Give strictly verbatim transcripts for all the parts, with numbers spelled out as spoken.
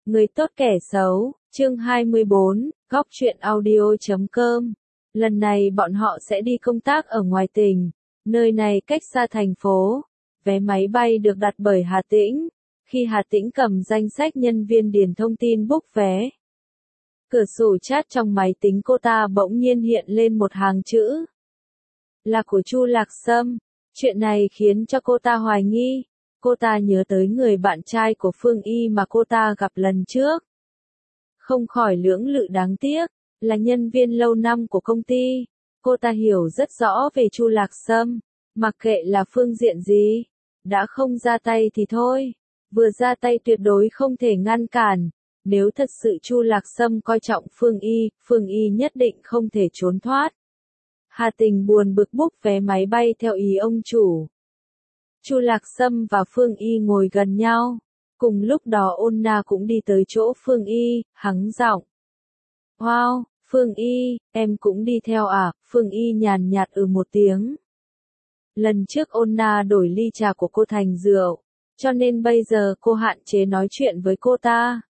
Người tốt kẻ xấu, chương hai mươi bốn, góc truyện audio chấm com. Lần này bọn họ sẽ đi công tác ở ngoài tỉnh, nơi này cách xa thành phố. Vé máy bay được đặt bởi Hà Tĩnh. Khi Hà Tĩnh cầm danh sách nhân viên điền thông tin book vé, cửa sổ chat trong máy tính cô ta bỗng nhiên hiện lên một hàng chữ. Là của Chu Lạc Sâm. Chuyện này khiến cho cô ta hoài nghi. Cô ta nhớ tới người bạn trai của Phương Y mà cô ta gặp lần trước. Không khỏi lưỡng lự đáng tiếc, là nhân viên lâu năm của công ty. Cô ta hiểu rất rõ về Chu Lạc Sâm, mặc kệ là phương diện gì. Đã không ra tay thì thôi, vừa ra tay tuyệt đối không thể ngăn cản. Nếu thật sự Chu Lạc Sâm coi trọng Phương Y, Phương Y nhất định không thể trốn thoát. Hà Tình buồn bực book vé máy bay theo ý ông chủ. Chu Lạc Sâm và Phương Y ngồi gần nhau. Cùng lúc đó Ôn Na cũng đi tới chỗ Phương Y, hắng giọng. Wow, Phương Y, em cũng đi theo à? Phương Y nhàn nhạt ừ một tiếng. Lần trước Ôn Na đổi ly trà của cô thành rượu, cho nên bây giờ cô hạn chế nói chuyện với cô ta.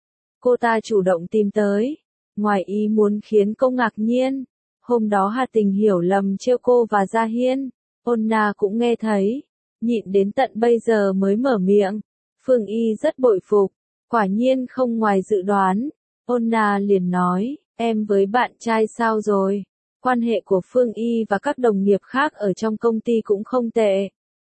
Cô ta chủ động tìm tới, ngoài ý muốn khiến cô ngạc nhiên. Hôm đó Hà Tình hiểu lầm trêu cô và Gia Hiên, Ôn Na cũng nghe thấy, nhịn đến tận bây giờ mới mở miệng. Phương Y rất bội phục, quả nhiên không ngoài dự đoán. Ôn Na liền nói, em với bạn trai sao rồi? Quan hệ của Phương Y và các đồng nghiệp khác ở trong công ty cũng không tệ.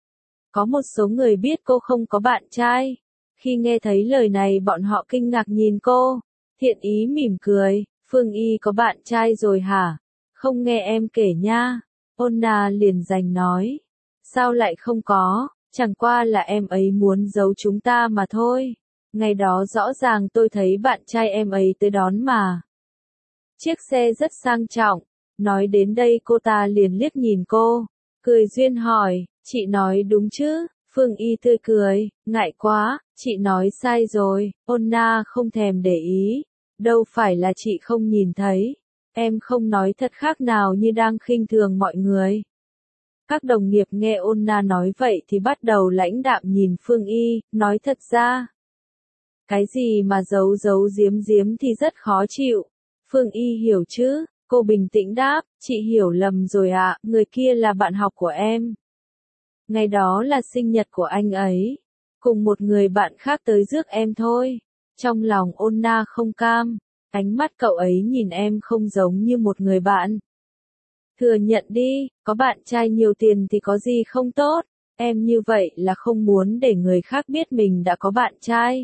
Có một số người biết cô không có bạn trai. Khi nghe thấy lời này bọn họ kinh ngạc nhìn cô. Thiện ý mỉm cười, Phương Y có bạn trai rồi hả? Không nghe em kể nha. Ôn Na liền giành nói. Sao lại không có, chẳng qua là em ấy muốn giấu chúng ta mà thôi. Ngày đó rõ ràng tôi thấy bạn trai em ấy tới đón mà. Chiếc xe rất sang trọng. Nói đến đây cô ta liền liếc nhìn cô, cười duyên hỏi, chị nói đúng chứ? Phương Y tươi cười, ngại quá, chị nói sai rồi. Ôn Na không thèm để ý, đâu phải là chị không nhìn thấy, em không nói thật khác nào như đang khinh thường mọi người. Các đồng nghiệp nghe Ôn Na nói vậy thì bắt đầu lãnh đạm nhìn Phương Y, nói thật ra. Cái gì mà giấu giấu giếm giếm thì rất khó chịu. Phương Y hiểu chứ? Cô bình tĩnh đáp, chị hiểu lầm rồi ạ, người kia là bạn học của em. Ngày đó là sinh nhật của anh ấy, cùng một người bạn khác tới rước em thôi. Trong lòng Ôn Na không cam, ánh mắt cậu ấy nhìn em không giống như một người bạn. Thừa nhận đi, có bạn trai nhiều tiền thì có gì không tốt, em như vậy là không muốn để người khác biết mình đã có bạn trai.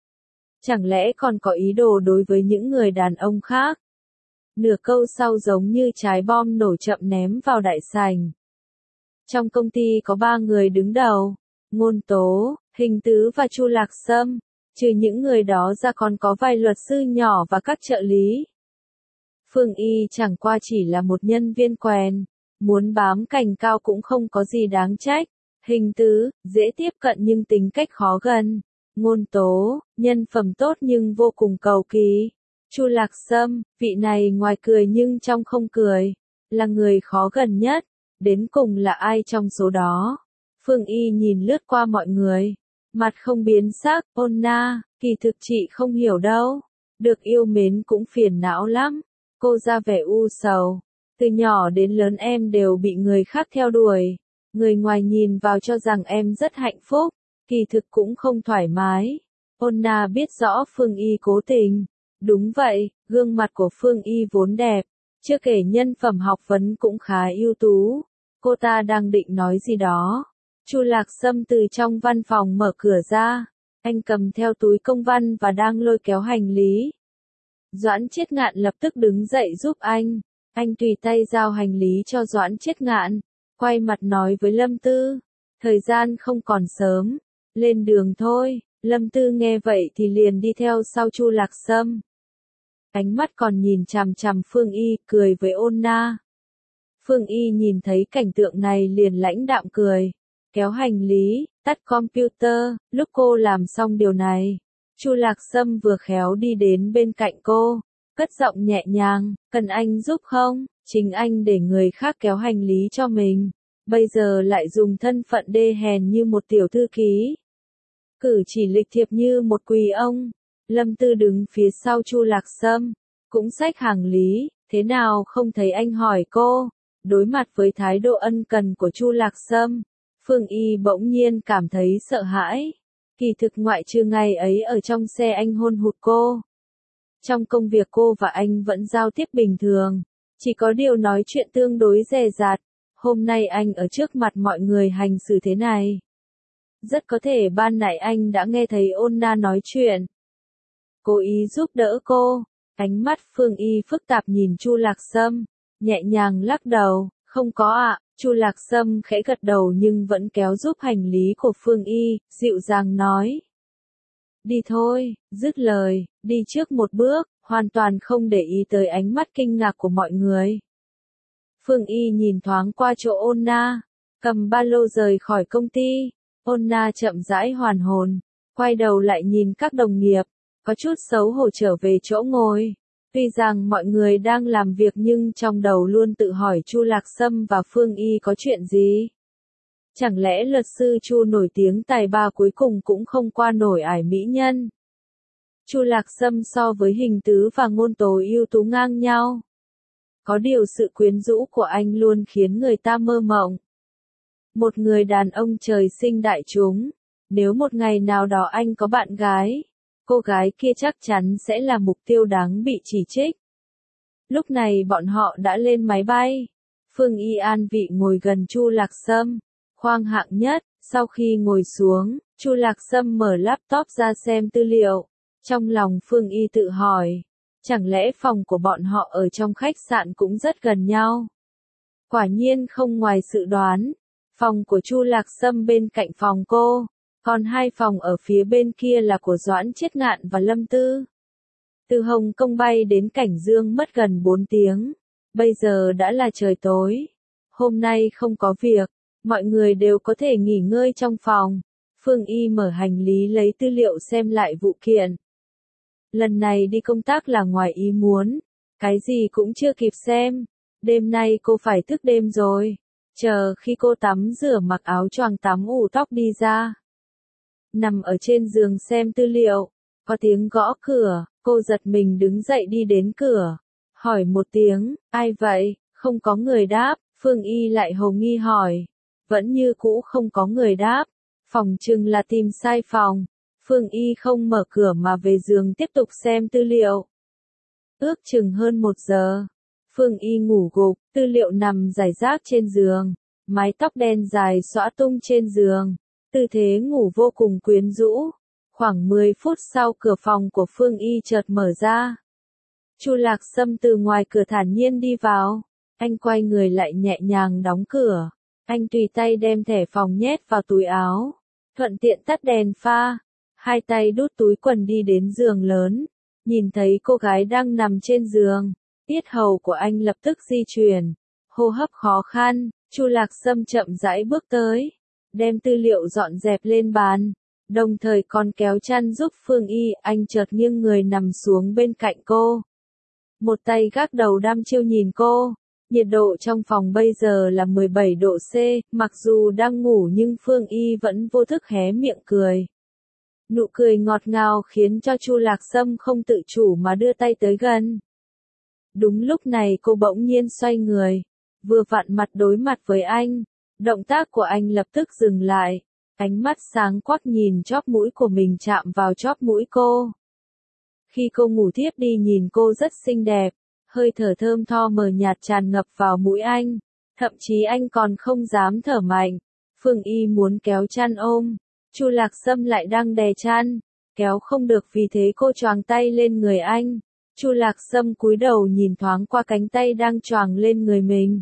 Chẳng lẽ còn có ý đồ đối với những người đàn ông khác? Nửa câu sau giống như trái bom nổ chậm ném vào đại sảnh. Trong công ty có ba người đứng đầu, Ngôn Tố, Hình Tứ và Chu Lạc Sâm, trừ những người đó ra còn có vài luật sư nhỏ và các trợ lý. Phương Y chẳng qua chỉ là một nhân viên quèn, muốn bám cành cao cũng không có gì đáng trách. Hình Tứ, dễ tiếp cận nhưng tính cách khó gần. Ngôn Tố, nhân phẩm tốt nhưng vô cùng cầu kỳ. Chu Lạc Sâm, vị này ngoài cười nhưng trong không cười, là người khó gần nhất. Đến cùng là ai trong số đó? Phương Y nhìn lướt qua mọi người, mặt không biến sắc. Ôn Na, kỳ thực chị không hiểu đâu, được yêu mến cũng phiền não lắm. Cô ra vẻ u sầu, từ nhỏ đến lớn em đều bị người khác theo đuổi, người ngoài nhìn vào cho rằng em rất hạnh phúc, kỳ thực cũng không thoải mái. Ôn Na biết rõ Phương Y cố tình. Đúng vậy, gương mặt của Phương Y vốn đẹp, chưa kể nhân phẩm học vấn cũng khá ưu tú. Cô ta đang định nói gì đó. Chu Lạc Sâm từ trong văn phòng mở cửa ra, anh cầm theo túi công văn và đang lôi kéo hành lý. Doãn Chiết Ngạn lập tức đứng dậy giúp anh, anh tùy tay giao hành lý cho Doãn Chiết Ngạn, quay mặt nói với Lâm Tư, thời gian không còn sớm, lên đường thôi. Lâm Tư nghe vậy thì liền đi theo sau Chu Lạc Sâm. Ánh mắt còn nhìn chằm chằm Phương Y, cười với Ôn Na. Phương Y nhìn thấy cảnh tượng này liền lãnh đạm cười, kéo hành lý, tắt computer. Lúc cô làm xong điều này, Chu Lạc Sâm vừa khéo đi đến bên cạnh cô, cất giọng nhẹ nhàng, cần anh giúp không? Chính anh để người khác kéo hành lý cho mình, bây giờ lại dùng thân phận đê hèn như một tiểu thư ký. Cử chỉ lịch thiệp như một quỳ ông. Lâm Tư đứng phía sau Chu Lạc Sâm, cũng xách hàng lý, thế nào không thấy anh hỏi cô. Đối mặt với thái độ ân cần của Chu Lạc Sâm, Phương Y bỗng nhiên cảm thấy sợ hãi. Kỳ thực ngoại trừ ngày ấy ở trong xe anh hôn hụt cô. Trong công việc cô và anh vẫn giao tiếp bình thường, chỉ có điều nói chuyện tương đối dè dặt. Hôm nay anh ở trước mặt mọi người hành xử thế này. Rất có thể ban nãy anh đã nghe thấy Ôn Na nói chuyện. Cố ý giúp đỡ cô. Ánh mắt Phương Y phức tạp nhìn Chu Lạc Sâm, nhẹ nhàng lắc đầu, không có ạ. Chu Lạc Sâm khẽ gật đầu nhưng vẫn kéo giúp hành lý của Phương Y, dịu dàng nói. Đi thôi, dứt lời, đi trước một bước, hoàn toàn không để ý tới ánh mắt kinh ngạc của mọi người. Phương Y nhìn thoáng qua chỗ Ôn Na, cầm ba lô rời khỏi công ty. Ôn Na chậm rãi hoàn hồn, quay đầu lại nhìn các đồng nghiệp, có chút xấu hổ trở về chỗ ngồi. Tuy rằng mọi người đang làm việc nhưng trong đầu luôn tự hỏi Chu Lạc Sâm và Phương Y có chuyện gì. Chẳng lẽ luật sư Chu nổi tiếng tài ba cuối cùng cũng không qua nổi ải mỹ nhân. Chu Lạc Sâm so với Hình Tứ và Ngôn Tố ưu tú ngang nhau. Có điều sự quyến rũ của anh luôn khiến người ta mơ mộng. Một người đàn ông trời sinh đại chúng, nếu một ngày nào đó anh có bạn gái, cô gái kia chắc chắn sẽ là mục tiêu đáng bị chỉ trích. Lúc này bọn họ đã lên máy bay. Phương Y an vị ngồi gần Chu Lạc Sâm, khoang hạng nhất. Sau khi ngồi xuống, Chu Lạc Sâm mở laptop ra xem tư liệu. Trong lòng Phương Y tự hỏi, chẳng lẽ phòng của bọn họ ở trong khách sạn cũng rất gần nhau? Quả nhiên không ngoài dự đoán, phòng của Chu Lạc Sâm bên cạnh phòng cô, còn hai phòng ở phía bên kia là của Doãn Chiết Ngạn và Lâm Tư. Từ Hồng Kông bay đến Cảnh Dương mất gần bốn tiếng, bây giờ đã là trời tối. Hôm nay không có việc, mọi người đều có thể nghỉ ngơi trong phòng. Phương Y mở hành lý lấy tư liệu xem lại vụ kiện. Lần này đi công tác là ngoài ý muốn, cái gì cũng chưa kịp xem. Đêm nay cô phải thức đêm rồi, chờ khi cô tắm rửa mặc áo choàng tắm ủ tóc đi ra. Nằm ở trên giường xem tư liệu, có tiếng gõ cửa, cô giật mình đứng dậy đi đến cửa, hỏi một tiếng, ai vậy? Không có người đáp. Phương Y lại hồ nghi hỏi, vẫn như cũ không có người đáp. Phòng chừng là tìm sai phòng. Phương Y không mở cửa mà về giường tiếp tục xem tư liệu. Ước chừng hơn một giờ, Phương Y ngủ gục, tư liệu nằm rải rác trên giường, mái tóc đen dài xõa tung trên giường, tư thế ngủ vô cùng quyến rũ. Khoảng mười phút sau cửa phòng của Phương Y chợt mở ra. Chu Lạc Sâm từ ngoài cửa thản nhiên đi vào, anh quay người lại nhẹ nhàng đóng cửa, anh tùy tay đem thẻ phòng nhét vào túi áo, thuận tiện tắt đèn pha, hai tay đút túi quần đi đến giường lớn, nhìn thấy cô gái đang nằm trên giường, yết hầu của anh lập tức di chuyển, hô hấp khó khăn. Chu Lạc Sâm chậm rãi bước tới, đem tư liệu dọn dẹp lên bàn, đồng thời còn kéo chăn giúp Phương Y. Anh chợt nghiêng người nằm xuống bên cạnh cô, một tay gác đầu đăm chiêu nhìn cô. Nhiệt độ trong phòng bây giờ là mười bảy độ C, mặc dù đang ngủ nhưng Phương Y vẫn vô thức hé miệng cười. Nụ cười ngọt ngào khiến cho Chu Lạc Sâm không tự chủ mà đưa tay tới gần. Đúng lúc này cô bỗng nhiên xoay người, vừa vặn mặt đối mặt với anh. Động tác của anh lập tức dừng lại, ánh mắt sáng quắc nhìn chóp mũi của mình chạm vào chóp mũi cô. Khi cô ngủ thiếp đi nhìn cô rất xinh đẹp, hơi thở thơm tho mờ nhạt tràn ngập vào mũi anh, thậm chí anh còn không dám thở mạnh. Phương Y muốn kéo chăn ôm, Chu Lạc Sâm lại đang đè chăn, kéo không được vì thế cô choàng tay lên người anh. Chu Lạc Sâm cúi đầu nhìn thoáng qua cánh tay đang choàng lên người mình,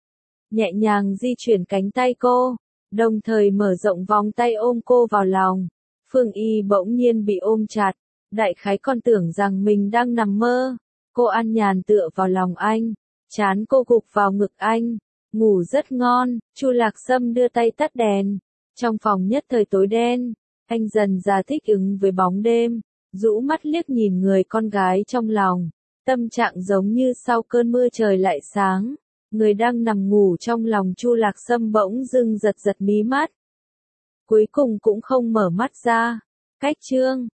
nhẹ nhàng di chuyển cánh tay cô, đồng thời mở rộng vòng tay ôm cô vào lòng. Phương Y bỗng nhiên bị ôm chặt, đại khái còn tưởng rằng mình đang nằm mơ. Cô an nhàn tựa vào lòng anh, trán cô gục vào ngực anh, ngủ rất ngon. Chu Lạc Sâm đưa tay tắt đèn, trong phòng nhất thời tối đen, anh dần dà thích ứng với bóng đêm, rũ mắt liếc nhìn người con gái trong lòng, tâm trạng giống như sau cơn mưa trời lại sáng. Người đang nằm ngủ trong lòng Chu Lạc Sâm bỗng dưng giật giật mí mắt, cuối cùng cũng không mở mắt ra. Cách chương